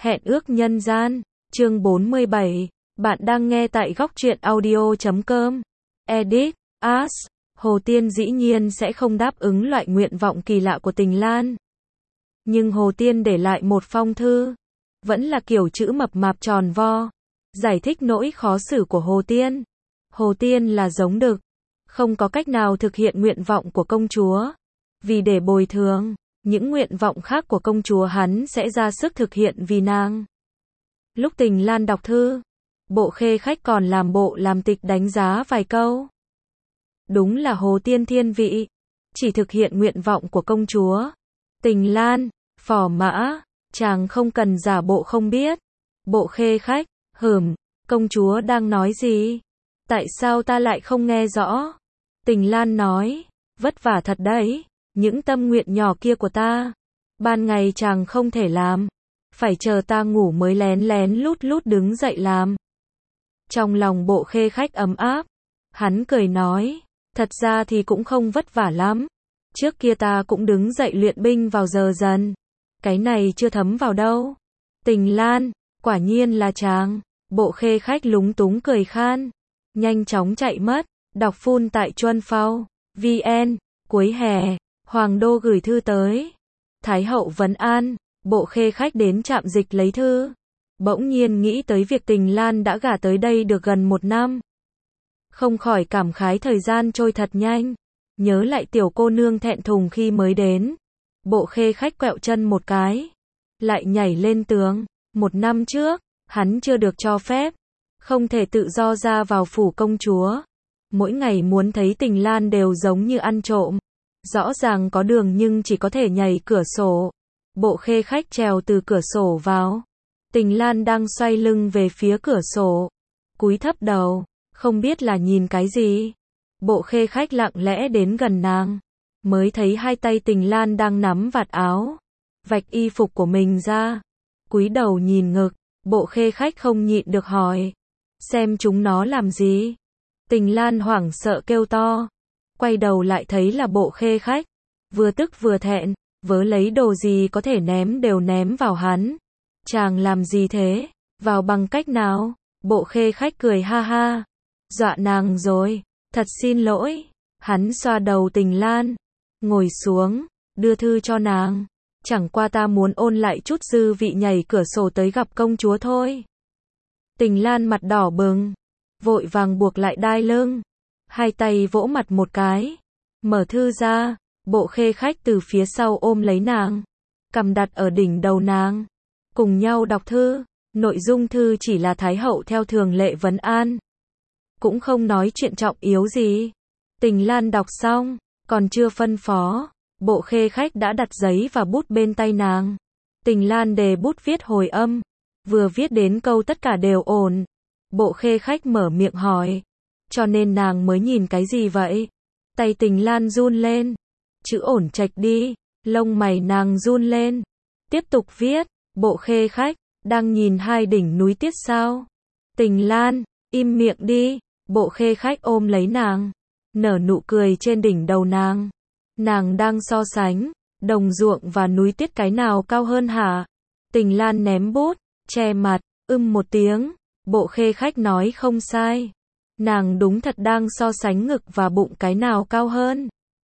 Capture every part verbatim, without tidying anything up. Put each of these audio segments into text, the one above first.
Hẹn ước nhân gian, chương bốn mươi bảy, bạn đang nghe tại góc truyện audio chấm com. Edit, As, Hồ Tiên dĩ nhiên sẽ không đáp ứng loại nguyện vọng kỳ lạ của Tình Lan. Nhưng Hồ Tiên để lại một phong thư, vẫn là kiểu chữ mập mạp tròn vo, giải thích nỗi khó xử của Hồ Tiên. Hồ Tiên là giống đực, không có cách nào thực hiện nguyện vọng của công chúa. Vì để bồi thường những nguyện vọng khác của công chúa, hắn sẽ ra sức thực hiện vì nàng. Lúc Tình Lan đọc thư, Bộ Khê Khách còn làm bộ làm tịch đánh giá vài câu. Đúng là Hồ Tiên thiên vị, chỉ thực hiện nguyện vọng của công chúa. Tình Lan, phò mã, chàng không cần giả bộ không biết. Bộ Khê Khách, hừm, công chúa đang nói gì? Tại sao ta lại không nghe rõ? Tình Lan nói, vất vả thật đấy, những tâm nguyện nhỏ kia của ta. Ban ngày chàng không thể làm, phải chờ ta ngủ mới lén lén lút lút đứng dậy làm. Trong lòng Bộ Khê Khách ấm áp, hắn cười nói, thật ra thì cũng không vất vả lắm. Trước kia ta cũng đứng dậy luyện binh vào giờ dần. Cái này chưa thấm vào đâu. Tình Lan, quả nhiên là chàng. Bộ Khê Khách lúng túng cười khan, nhanh chóng chạy mất. Đọc phun tại Chuân Phao, vn, cuối hè, Hoàng đô gửi thư tới. Thái hậu vấn an, Bộ Khê Khách đến trạm dịch lấy thư. Bỗng nhiên nghĩ tới việc Tình Lan đã gả tới đây được gần một năm. Không khỏi cảm khái thời gian trôi thật nhanh. Nhớ lại tiểu cô nương thẹn thùng khi mới đến. Bộ Khê Khách quẹo chân một cái, lại nhảy lên tường. Một năm trước, hắn chưa được cho phép, không thể tự do ra vào phủ công chúa. Mỗi ngày muốn thấy Tình Lan đều giống như ăn trộm. Rõ ràng có đường nhưng chỉ có thể nhảy cửa sổ. Bộ Khê Khách trèo từ cửa sổ vào. Tình Lan đang xoay lưng về phía cửa sổ, cúi thấp đầu, không biết là nhìn cái gì. Bộ Khê Khách lặng lẽ đến gần nàng, mới thấy hai tay Tình Lan đang nắm vạt áo, vạch y phục của mình ra, cúi đầu nhìn ngực. Bộ Khê Khách không nhịn được hỏi, xem chúng nó làm gì? Tình Lan hoảng sợ kêu to, quay đầu lại thấy là Bộ Khê Khách, vừa tức vừa thẹn, vớ lấy đồ gì có thể ném đều ném vào hắn. Chàng làm gì thế? Vào bằng cách nào? Bộ Khê Khách cười ha ha, dọa nàng rồi, thật xin lỗi. Hắn xoa đầu Tình Lan, ngồi xuống, đưa thư cho nàng. Chẳng qua ta muốn ôn lại chút dư vị nhảy cửa sổ tới gặp công chúa thôi. Tình Lan mặt đỏ bừng, vội vàng buộc lại đai lưng, hai tay vỗ mặt một cái, mở thư ra. Bộ Khê Khách từ phía sau ôm lấy nàng, cầm đặt ở đỉnh đầu nàng, cùng nhau đọc thư. Nội dung thư chỉ là Thái hậu theo thường lệ vấn an, cũng không nói chuyện trọng yếu gì. Tình Lan đọc xong, còn chưa phân phó, Bộ Khê Khách đã đặt giấy và bút bên tay nàng. Tình Lan đề bút viết hồi âm, vừa viết đến câu tất cả đều ổn. Bộ Khê Khách mở miệng hỏi, cho nên nàng mới nhìn cái gì vậy? Tay Tình Lan run lên, chữ ổn trạch đi. Lông mày nàng run lên, tiếp tục viết. Bộ Khê Khách, đang nhìn hai đỉnh núi tiết sao? Tình Lan, im miệng đi. Bộ Khê Khách ôm lấy nàng, nở nụ cười trên đỉnh đầu nàng. Nàng đang so sánh đồng ruộng và núi tiết cái nào cao hơn hả? Tình Lan ném bút, che mặt, ưm một tiếng. Bộ Khê Khách nói không sai, nàng đúng thật đang so sánh ngực và bụng cái nào cao hơn.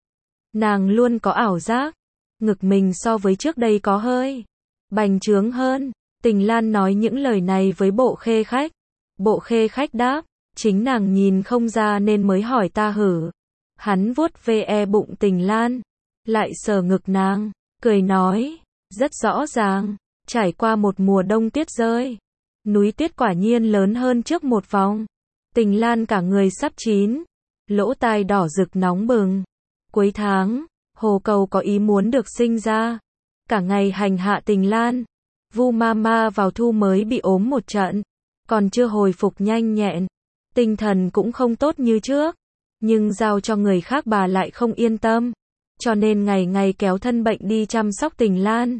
Nàng luôn có ảo giác, ngực mình so với trước đây có hơi bành trướng hơn. Tình Lan nói những lời này với Bộ Khê Khách. Bộ Khê Khách đáp, chính nàng nhìn không ra nên mới hỏi ta hử. Hắn vuốt ve bụng Tình Lan, lại sờ ngực nàng, cười nói, rất rõ ràng, trải qua một mùa đông tuyết rơi, núi tuyết quả nhiên lớn hơn trước một vòng. Tình Lan cả người sắp chín, lỗ tai đỏ rực nóng bừng. Cuối tháng, Hồ Cầu có ý muốn được sinh ra, cả ngày hành hạ Tình Lan. Vu Mama vào thu mới bị ốm một trận, còn chưa hồi phục nhanh nhẹn, tinh thần cũng không tốt như trước, nhưng giao cho người khác bà lại không yên tâm, cho nên ngày ngày kéo thân bệnh đi chăm sóc Tình Lan.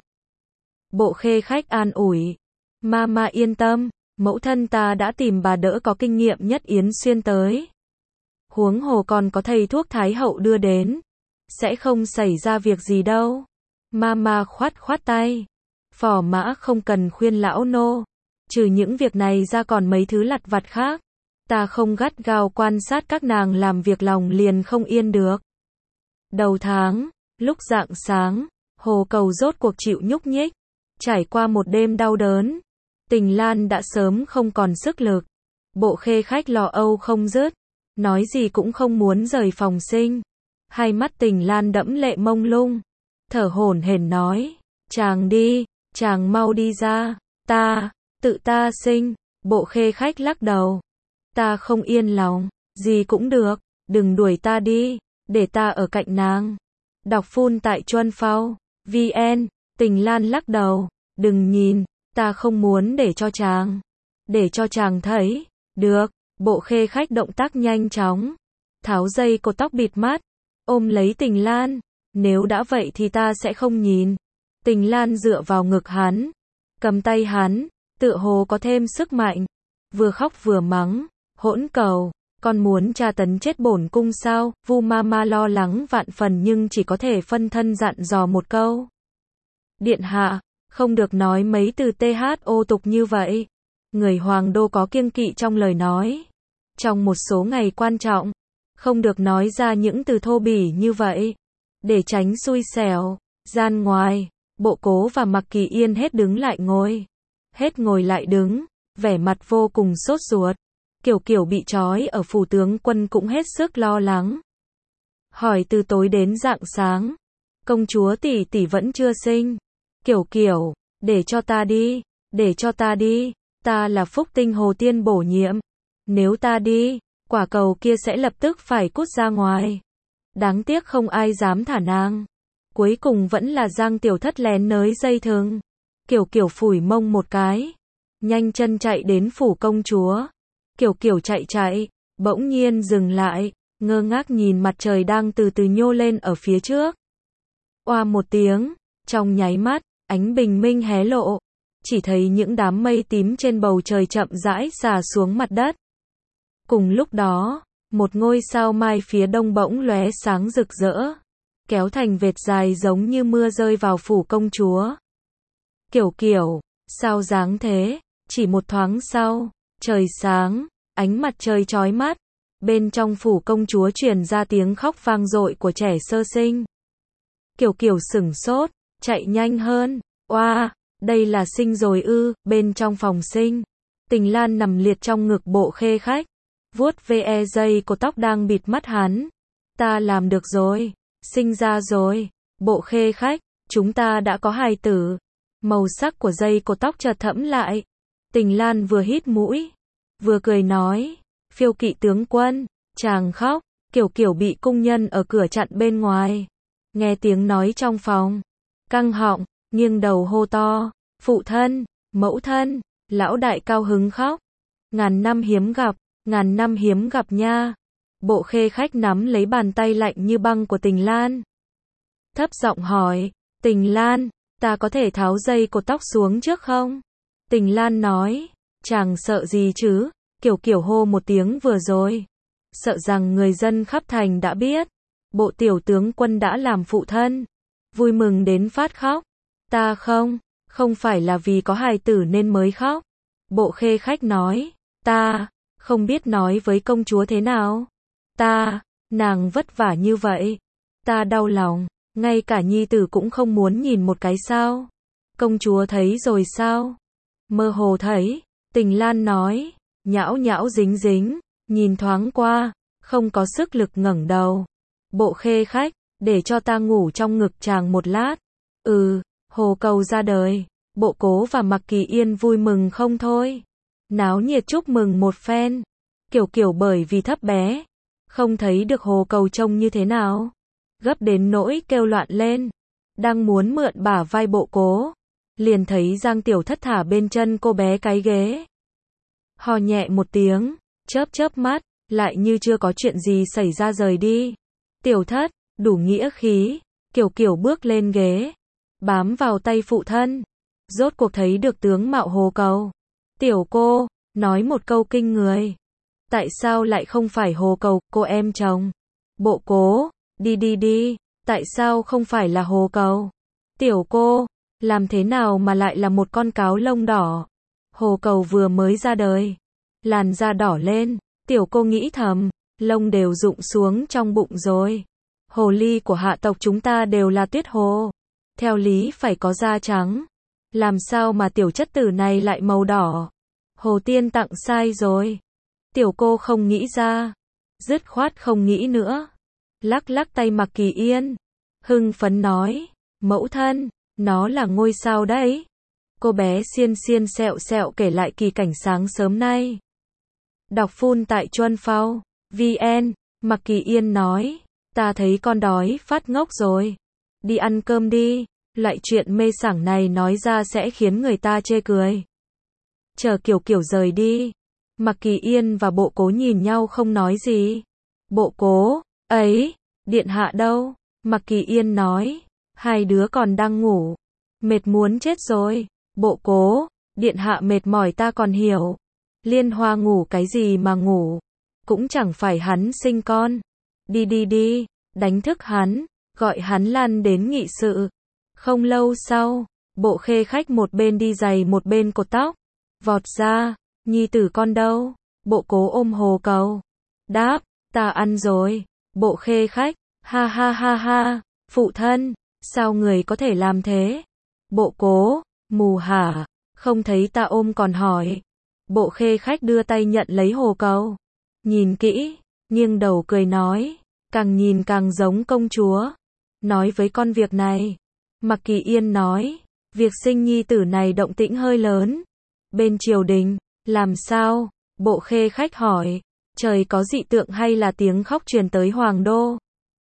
Bộ Khê Khách an ủi, Mama yên tâm, mẫu thân ta đã tìm bà đỡ có kinh nghiệm nhất Yến Xuyên tới. Huống hồ còn có thầy thuốc Thái hậu đưa đến, sẽ không xảy ra việc gì đâu. Mama khoát khoát tay, Phò mã không cần khuyên lão nô. Trừ những việc này ra còn mấy thứ lặt vặt khác. Ta không gắt gao quan sát các nàng làm việc lòng liền không yên được. Đầu tháng, lúc rạng sáng, hồ cầu rốt cuộc chịu nhúc nhích. Trải qua một đêm đau đớn, Tình Lan đã sớm không còn sức lực. Bộ khê khách lo âu không dứt, nói gì cũng không muốn rời phòng sinh. Hai mắt Tình Lan đẫm lệ mông lung, thở hổn hển nói, chàng đi, chàng mau đi ra, ta, tự ta sinh. Bộ khê khách lắc đầu, ta không yên lòng, gì cũng được, đừng đuổi ta đi, để ta ở cạnh nàng. Đọc phun tại Chuân Phao, vn. Tình Lan lắc đầu, đừng nhìn, ta không muốn để cho chàng, để cho chàng thấy. Được, bộ khê khách động tác nhanh chóng, tháo dây cột tóc bịt mắt, ôm lấy Tình Lan, nếu đã vậy thì ta sẽ không nhìn. Tình Lan dựa vào ngực hắn, cầm tay hắn, tựa hồ có thêm sức mạnh, vừa khóc vừa mắng, hỗn cầu, con muốn tra tấn chết bổn cung sao? Vu Mama lo lắng vạn phần nhưng chỉ có thể phân thân dặn dò một câu. Điện hạ, không được nói mấy từ thô tục như vậy. Người hoàng đô có kiêng kỵ trong lời nói. Trong một số ngày quan trọng, không được nói ra những từ thô bỉ như vậy. Để tránh xui xẻo. Gian ngoài, Bộ Cố và Mặc Kỳ Yên hết đứng lại ngồi. Hết ngồi lại đứng, vẻ mặt vô cùng sốt ruột. Kiểu Kiểu bị trói ở phủ tướng quân cũng hết sức lo lắng. Hỏi từ tối đến rạng sáng, công chúa tỷ tỷ vẫn chưa sinh. Kiểu Kiểu, để cho ta đi, để cho ta đi, ta là phúc tinh Hồ Tiên bổ nhiệm. Nếu ta đi, quả cầu kia sẽ lập tức phải cút ra ngoài. Đáng tiếc không ai dám thả nàng. Cuối cùng vẫn là Giang Tiểu Thất lén nới dây thừng. Kiểu Kiểu phủi mông một cái, nhanh chân chạy đến phủ công chúa. Kiểu Kiểu chạy chạy, bỗng nhiên dừng lại, ngơ ngác nhìn mặt trời đang từ từ nhô lên ở phía trước. Oa một tiếng, trong nháy mắt, ánh bình minh hé lộ, chỉ thấy những đám mây tím trên bầu trời chậm rãi xà xuống mặt đất. Cùng lúc đó, một ngôi sao mai phía đông bỗng lóe sáng rực rỡ, kéo thành vệt dài giống như mưa rơi vào phủ công chúa. Kiểu Kiểu, sao dáng thế? Chỉ một thoáng sau, trời sáng, ánh mặt trời chói mắt, bên trong phủ công chúa truyền ra tiếng khóc vang dội của trẻ sơ sinh. Kiểu Kiểu sửng sốt, chạy nhanh hơn, oa, đây là sinh rồi ư? Bên trong phòng sinh, Tình Lan nằm liệt trong ngực Bộ Khê Khách, vuốt ve dây cột tóc đang bịt mắt hắn. Ta làm được rồi, sinh ra rồi. Bộ Khê Khách, chúng ta đã có hài tử. Màu sắc của dây cột tóc chợt thẫm lại. Tình Lan vừa hít mũi, vừa cười nói, Phiêu Kỵ tướng quân, chàng khóc. Kiểu Kiểu bị cung nhân ở cửa chặn bên ngoài, nghe tiếng nói trong phòng, căng họng, nghiêng đầu hô to, phụ thân, mẫu thân. Lão đại cao hứng khóc, ngàn năm hiếm gặp, ngàn năm hiếm gặp nha. Bộ Khê Khách nắm lấy bàn tay lạnh như băng của Tình Lan, thấp giọng hỏi, Tình Lan, ta có thể tháo dây cột tóc xuống trước không? Tình Lan nói, chàng sợ gì chứ? Kiểu Kiểu hô một tiếng vừa rồi, sợ rằng người dân khắp thành đã biết, bộ tiểu tướng quân đã làm phụ thân, vui mừng đến phát khóc. Ta không, không phải là vì có hài tử nên mới khóc. Bộ Khê Khách nói, ta không biết nói với công chúa thế nào. Ta, nàng vất vả như vậy, ta đau lòng, ngay cả nhi tử cũng không muốn nhìn một cái sao? Công chúa thấy rồi sao? Mơ hồ thấy. Tình Lan nói, nhão nhão dính dính, nhìn thoáng qua, không có sức lực ngẩng đầu. Bộ Khê Khách, để cho ta ngủ trong ngực chàng một lát. Ừ, hồ cầu ra đời. Bộ Cố và Mặc Kỳ Yên vui mừng không thôi, náo nhiệt chúc mừng một phen. Kiểu Kiểu bởi vì thấp bé, không thấy được hồ cầu trông như thế nào, gấp đến nỗi kêu loạn lên, đang muốn mượn bả vai Bộ Cố, liền thấy Giang Tiểu Thất thả bên chân cô bé cái ghế. Hò nhẹ một tiếng, chớp chớp mắt, lại như chưa có chuyện gì xảy ra rời đi. Tiểu Thất, đủ nghĩa khí. Kiểu Kiểu bước lên ghế, bám vào tay phụ thân, rốt cuộc thấy được tướng mạo hồ cầu. Tiểu cô, nói một câu kinh người. Tại sao lại không phải hồ cầu, cô em chồng? Bộ Cố, đi đi đi, tại sao không phải là hồ cầu? Tiểu cô, Làm thế nào mà lại là một con cáo lông đỏ? Hồ cầu vừa mới ra đời, làn da đỏ lên, tiểu cô nghĩ thầm, lông đều rụng xuống trong bụng rồi. Hồ ly của hạ tộc chúng ta đều là tuyết hồ, theo lý phải có da trắng. Làm sao mà tiểu chất tử này lại màu đỏ? Hồ tiên tặng sai rồi. Tiểu cô không nghĩ ra, dứt khoát không nghĩ nữa. Lắc lắc tay Mạc Kỳ Yên, hưng phấn nói, mẫu thân, nó là ngôi sao đấy. Cô bé xiên xiên sẹo sẹo kể lại kỳ cảnh sáng sớm nay. Đọc phun tại Chuân Phao, vê en, Mạc Kỳ Yên nói, ta thấy con đói phát ngốc rồi. Đi ăn cơm đi, loại chuyện mê sảng này nói ra sẽ khiến người ta chê cười. Chờ Kiểu Kiểu rời đi, Mạc Kỳ Yên và Bộ Cố nhìn nhau không nói gì. Bộ Cố, ấy, điện hạ đâu? Mạc Kỳ Yên nói, hai đứa còn đang ngủ, mệt muốn chết rồi. Bộ Cố, điện hạ mệt mỏi ta còn hiểu. Liên Hoa ngủ cái gì mà ngủ, cũng chẳng phải hắn sinh con. Đi đi đi, đánh thức hắn, gọi hắn lăn đến nghị sự. Không lâu sau, Bộ Khê Khách một bên đi giày một bên cột tóc, vọt ra, nhi tử con đâu? Bộ Cố ôm hồ cầu, đáp, ta ăn rồi. Bộ Khê Khách, ha ha ha ha, phụ thân, sao người có thể làm thế? Bộ Cố, mù hả, không thấy ta ôm còn hỏi. Bộ Khê Khách đưa tay nhận lấy hồ cầu, nhìn kỹ, nghiêng đầu cười nói, càng nhìn càng giống công chúa. Nói với con việc này, Mạc Kỳ Yên nói, việc sinh nhi tử này động tĩnh hơi lớn. Bên triều đình, làm sao? Bộ Khê Khách hỏi, trời có dị tượng hay là tiếng khóc truyền tới hoàng đô?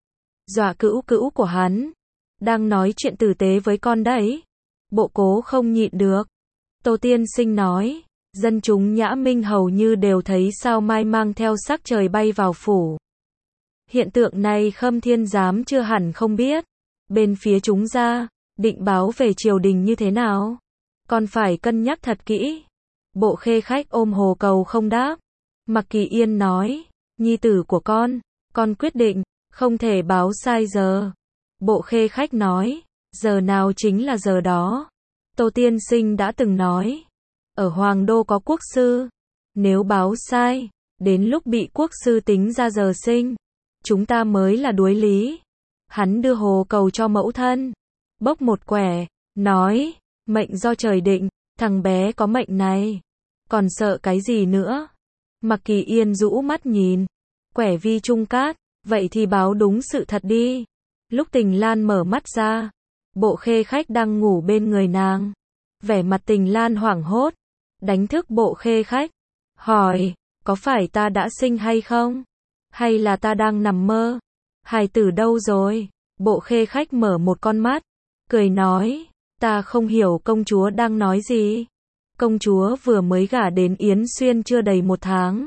Dọa cữu cữu của hắn, đang nói chuyện tử tế với con đấy. Bộ Cố không nhịn được. Tô Tiên Sinh nói, dân chúng Nhã Minh hầu như đều thấy sao mai mang theo sắc trời bay vào phủ. Hiện tượng này Khâm Thiên Giám chưa hẳn không biết. Bên phía chúng ra, định báo về triều đình như thế nào? Còn phải cân nhắc thật kỹ. Bộ Khê Khách ôm hồ cầu không đáp. Mạc Kỳ Yên nói, nhi tử của con, con quyết định, không thể báo sai giờ. Bộ Khê Khách nói, giờ nào chính là giờ đó. Tô Tiên Sinh đã từng nói, ở Hoàng Đô có quốc sư, nếu báo sai, đến lúc bị quốc sư tính ra giờ sinh, chúng ta mới là đuối lý. Hắn đưa hồ cầu cho mẫu thân, bốc một quẻ, nói, mệnh do trời định, thằng bé có mệnh này, còn sợ cái gì nữa? Mạc Kỳ Yên rũ mắt nhìn, quẻ vi trung cát, vậy thì báo đúng sự thật đi. Lúc Tình Lan mở mắt ra, Bộ Khê Khách đang ngủ bên người nàng. Vẻ mặt Tình Lan hoảng hốt, đánh thức Bộ Khê Khách, hỏi, có phải ta đã sinh hay không? Hay là ta đang nằm mơ? Hài tử đâu rồi? Bộ Khê Khách mở một con mắt, cười nói, ta không hiểu công chúa đang nói gì. Công chúa vừa mới gả đến Yến Xuyên chưa đầy một tháng.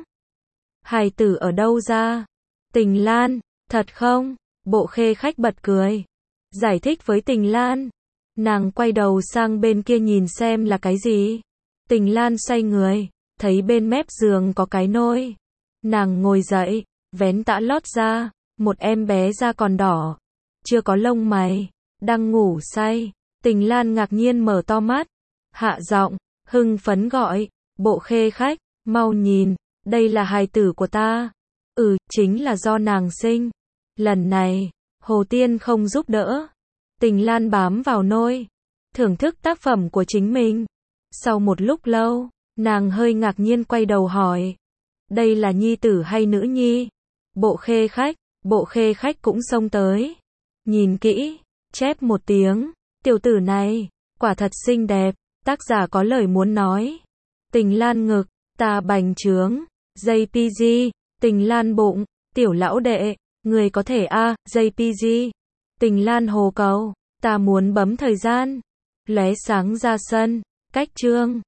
Hài tử ở đâu ra? Tình Lan, thật không? Bộ Khê Khách bật cười, giải thích với Tình Lan. Nàng quay đầu sang bên kia nhìn xem là cái gì. Tình Lan xoay người, thấy bên mép giường có cái nôi. Nàng ngồi dậy, vén tã lót ra, một em bé da còn đỏ, chưa có lông mày, đang ngủ say. Tình Lan ngạc nhiên mở to mắt, hạ giọng, hưng phấn gọi, Bộ Khê Khách, mau nhìn, đây là hài tử của ta. Ừ, chính là do nàng sinh. Lần này, Hồ Tiên không giúp đỡ. Tình Lan bám vào nôi, thưởng thức tác phẩm của chính mình. Sau một lúc lâu, nàng hơi ngạc nhiên quay đầu hỏi, đây là nhi tử hay nữ nhi? Bộ Khê Khách, Bộ Khê Khách cũng xông tới, nhìn kỹ, chép một tiếng, tiểu tử này, quả thật xinh đẹp, tác giả có lời muốn nói. Tình Lan ngực, ta bành trướng, gi pê giê, Tình Lan bụng, tiểu lão đệ, người có thể a, gi pê giê. Tình Lan hồ cầu, ta muốn bấm thời gian, lóe sáng ra sân, cách chương.